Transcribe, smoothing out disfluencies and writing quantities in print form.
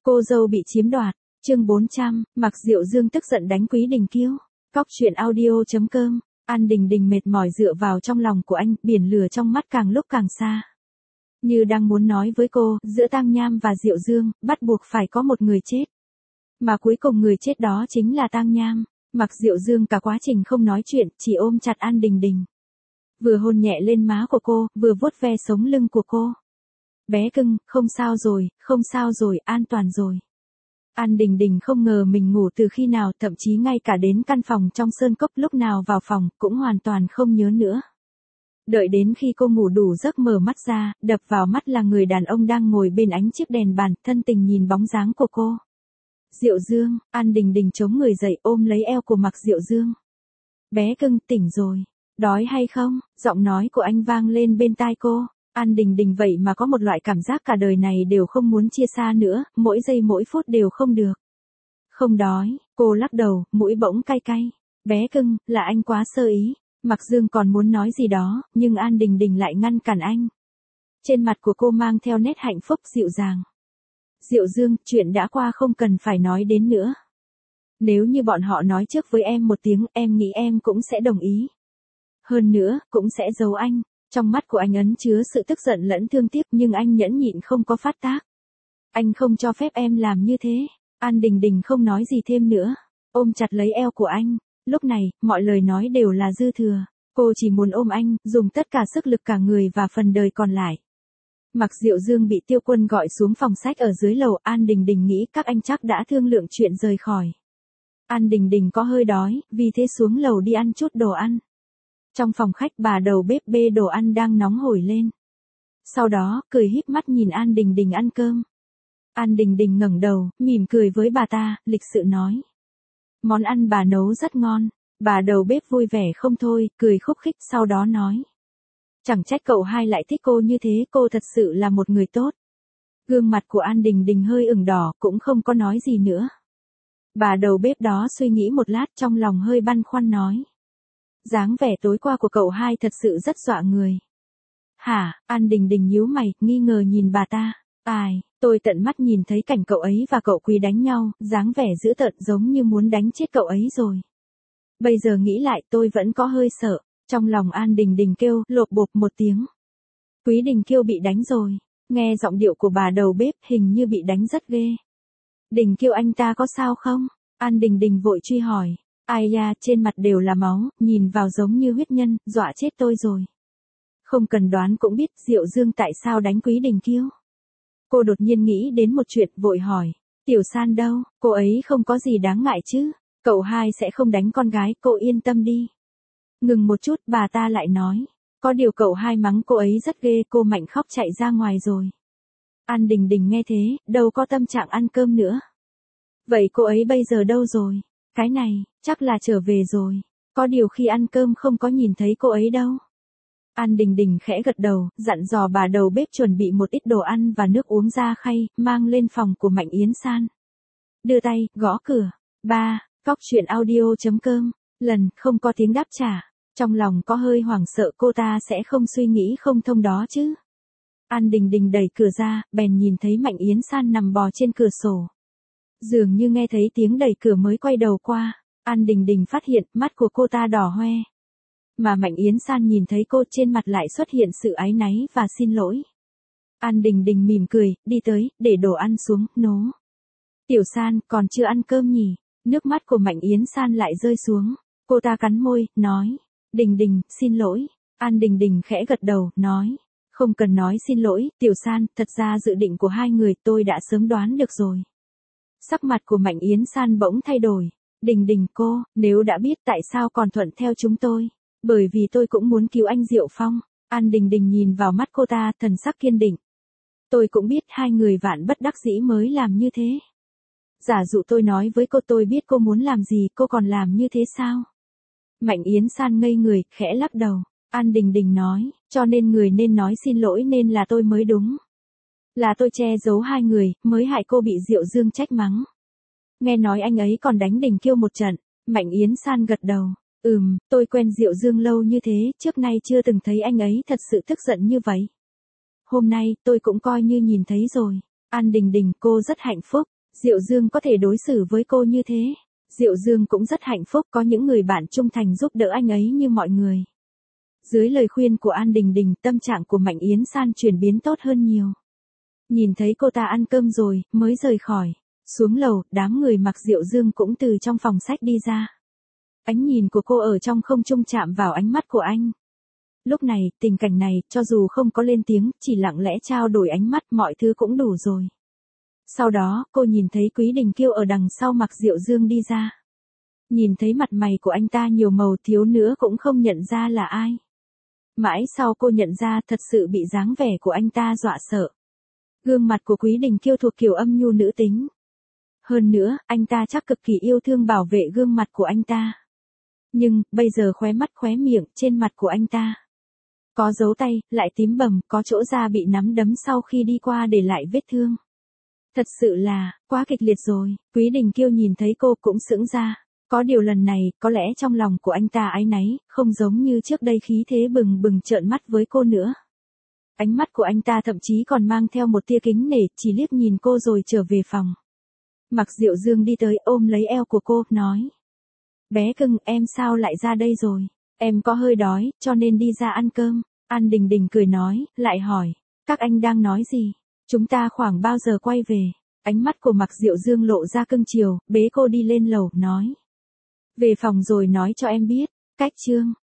Cô dâu bị chiếm đoạt, chương 400, Mạc Diệu Dương tức giận đánh Quý Đình Kiêu. Cóc truyện audio.com, An Đình Đình mệt mỏi dựa vào trong lòng của anh, biển lửa trong mắt càng lúc càng xa. Như đang muốn nói với cô, giữa Tang Nham và Diệu Dương, bắt buộc phải có một người chết. Mà cuối cùng người chết đó chính là Tang Nham. Mạc Diệu Dương cả quá trình không nói chuyện, chỉ ôm chặt An Đình Đình. Vừa hôn nhẹ lên má của cô, vừa vuốt ve sống lưng của cô. Bé cưng, không sao rồi, an toàn rồi. An Đình Đình không ngờ mình ngủ từ khi nào, thậm chí ngay cả đến căn phòng trong sơn cốc lúc nào vào phòng, cũng hoàn toàn không nhớ nữa. Đợi đến khi cô ngủ đủ giấc mở mắt ra, đập vào mắt là người đàn ông đang ngồi bên ánh chiếc đèn bàn, thân tình nhìn bóng dáng của cô. Diệu Dương, An Đình Đình chống người dậy ôm lấy eo của Mạc Diệu Dương. Bé cưng, tỉnh rồi. Đói hay không? Giọng nói của anh vang lên bên tai cô. An Đình Đình vậy mà có một loại cảm giác cả đời này đều không muốn chia xa nữa, mỗi giây mỗi phút đều không được. Không đói, cô lắc đầu, mũi bỗng cay cay. Bé cưng, là anh quá sơ ý. Mạc Dương còn muốn nói gì đó, nhưng An Đình Đình lại ngăn cản anh. Trên mặt của cô mang theo nét hạnh phúc dịu dàng. Diệu Dương, chuyện đã qua không cần phải nói đến nữa. Nếu như bọn họ nói trước với em một tiếng, em nghĩ em cũng sẽ đồng ý. Hơn nữa, cũng sẽ giấu anh. Trong mắt của anh ẩn chứa sự tức giận lẫn thương tiếc, nhưng anh nhẫn nhịn không có phát tác. Anh không cho phép em làm như thế. An Đình Đình không nói gì thêm nữa, ôm chặt lấy eo của anh. Lúc này, mọi lời nói đều là dư thừa. Cô chỉ muốn ôm anh, dùng tất cả sức lực cả người và phần đời còn lại. Mạc Diệu Dương bị Tiêu Quân gọi xuống phòng sách ở dưới lầu, An Đình Đình nghĩ các anh chắc đã thương lượng chuyện rời khỏi. An Đình Đình có hơi đói, vì thế xuống lầu đi ăn chút đồ ăn. Trong phòng khách bà đầu bếp bê đồ ăn đang nóng hổi lên. Sau đó, cười híp mắt nhìn An Đình Đình ăn cơm. An Đình Đình ngẩng đầu, mỉm cười với bà ta, lịch sự nói. Món ăn bà nấu rất ngon. Bà đầu bếp vui vẻ không thôi, cười khúc khích sau đó nói. Chẳng trách cậu hai lại thích cô như thế, cô thật sự là một người tốt. Gương mặt của An Đình Đình hơi ửng đỏ, cũng không có nói gì nữa. Bà đầu bếp đó suy nghĩ một lát, trong lòng hơi băn khoăn nói. Dáng vẻ tối qua của cậu hai thật sự rất dọa người. Hả? An Đình Đình nhíu mày, nghi ngờ nhìn bà ta. Tôi tận mắt nhìn thấy cảnh cậu ấy và cậu Quý đánh nhau, dáng vẻ dữ tợn giống như muốn đánh chết cậu ấy rồi. Bây giờ nghĩ lại tôi vẫn có hơi sợ. Trong lòng An Đình Đình kêu, lộp bộp một tiếng. Quý Đình Kiêu bị đánh rồi. Nghe giọng điệu của bà đầu bếp hình như bị đánh rất ghê. Đình Kiêu anh ta có sao không? An Đình Đình vội truy hỏi. Ai da, trên mặt đều là máu, nhìn vào giống như huyết nhân, dọa chết tôi rồi. Không cần đoán cũng biết Diệu Dương tại sao đánh Quý Đình Kiêu. Cô đột nhiên nghĩ đến một chuyện, vội hỏi. Tiểu San đâu, cô ấy không có gì đáng ngại chứ, cậu hai sẽ không đánh con gái, cô yên tâm đi. Ngừng một chút, bà ta lại nói. Có điều cậu hai mắng cô ấy rất ghê, cô mạnh khóc chạy ra ngoài rồi. An Đình Đình nghe thế, đâu có tâm trạng ăn cơm nữa. Vậy cô ấy bây giờ đâu rồi? Cái này, chắc là trở về rồi. Có điều khi ăn cơm không có nhìn thấy cô ấy đâu. An Đình Đình khẽ gật đầu, dặn dò bà đầu bếp chuẩn bị một ít đồ ăn và nước uống ra khay, mang lên phòng của Mạnh Yến San. Đưa tay, gõ cửa. Cóc truyện audio.com. Lần, không có tiếng đáp trả. Trong lòng có hơi hoảng sợ cô ta sẽ không suy nghĩ không thông đó chứ. An Đình Đình đẩy cửa ra, bèn nhìn thấy Mạnh Yến San nằm bò trên cửa sổ. Dường như nghe thấy tiếng đẩy cửa mới quay đầu qua, An Đình Đình phát hiện mắt của cô ta đỏ hoe. Mà Mạnh Yến San nhìn thấy cô, trên mặt lại xuất hiện sự áy náy và xin lỗi. An Đình Đình mỉm cười, đi tới, để đồ ăn xuống, nố. Tiểu San, còn chưa ăn cơm nhỉ? Nước mắt của Mạnh Yến San lại rơi xuống. Cô ta cắn môi, nói. Đình Đình, xin lỗi. An Đình Đình khẽ gật đầu, nói. Không cần nói xin lỗi, Tiểu San, thật ra dự định của hai người tôi đã sớm đoán được rồi. Sắc mặt của Mạnh Yến San bỗng thay đổi. Đình Đình cô, nếu đã biết tại sao còn thuận theo chúng tôi? Bởi vì tôi cũng muốn cứu anh Diệu Phong. An Đình Đình nhìn vào mắt cô ta, thần sắc kiên định. Tôi cũng biết hai người vạn bất đắc dĩ mới làm như thế. Giả dụ tôi nói với cô tôi biết cô muốn làm gì, cô còn làm như thế sao? Mạnh Yến San ngây người, khẽ lắc đầu. An Đình Đình nói, cho nên người nên nói xin lỗi nên là tôi mới đúng. Là tôi che giấu hai người, mới hại cô bị Diệu Dương trách mắng. Nghe nói anh ấy còn đánh Đình Kiêu một trận. Mạnh Yến San gật đầu. Tôi quen Diệu Dương lâu như thế, trước nay chưa từng thấy anh ấy thật sự tức giận như vậy. Hôm nay, tôi cũng coi như nhìn thấy rồi. An Đình Đình, cô rất hạnh phúc. Diệu Dương có thể đối xử với cô như thế. Diệu Dương cũng rất hạnh phúc có những người bạn trung thành giúp đỡ anh ấy như mọi người. Dưới lời khuyên của An Đình Đình, tâm trạng của Mạnh Yến San chuyển biến tốt hơn nhiều. Nhìn thấy cô ta ăn cơm rồi, mới rời khỏi. Xuống lầu, đám người mặc Diệu Dương cũng từ trong phòng sách đi ra. Ánh nhìn của cô ở trong không trung chạm vào ánh mắt của anh. Lúc này, tình cảnh này, cho dù không có lên tiếng, chỉ lặng lẽ trao đổi ánh mắt, mọi thứ cũng đủ rồi. Sau đó, cô nhìn thấy Quý Đình Kiêu ở đằng sau mặc Diệu Dương đi ra. Nhìn thấy mặt mày của anh ta nhiều màu, thiếu nữa cũng không nhận ra là ai. Mãi sau cô nhận ra thật sự bị dáng vẻ của anh ta dọa sợ. Gương mặt của Quý Đình Kiêu thuộc kiểu âm nhu nữ tính. Hơn nữa, anh ta chắc cực kỳ yêu thương bảo vệ gương mặt của anh ta. Nhưng, bây giờ khóe mắt khóe miệng, trên mặt của anh ta có dấu tay, lại tím bầm, có chỗ da bị nắm đấm sau khi đi qua để lại vết thương. Thật sự là, quá kịch liệt rồi. Quý Đình Kiêu nhìn thấy cô cũng sững ra. Có điều lần này, có lẽ trong lòng của anh ta áy náy, không giống như trước đây khí thế bừng bừng trợn mắt với cô nữa. Ánh mắt của anh ta thậm chí còn mang theo một tia kính nể, chỉ liếc nhìn cô rồi trở về phòng. Mặc Diệu Dương đi tới ôm lấy eo của cô, nói. Bé cưng, em sao lại ra đây rồi? Em có hơi đói, cho nên đi ra ăn cơm. An Đình Đình cười nói, lại hỏi. Các anh đang nói gì? Chúng ta khoảng bao giờ quay về? Ánh mắt của Mặc Diệu Dương lộ ra cưng chiều, bế cô đi lên lầu, nói. Về phòng rồi nói cho em biết. Cách chương.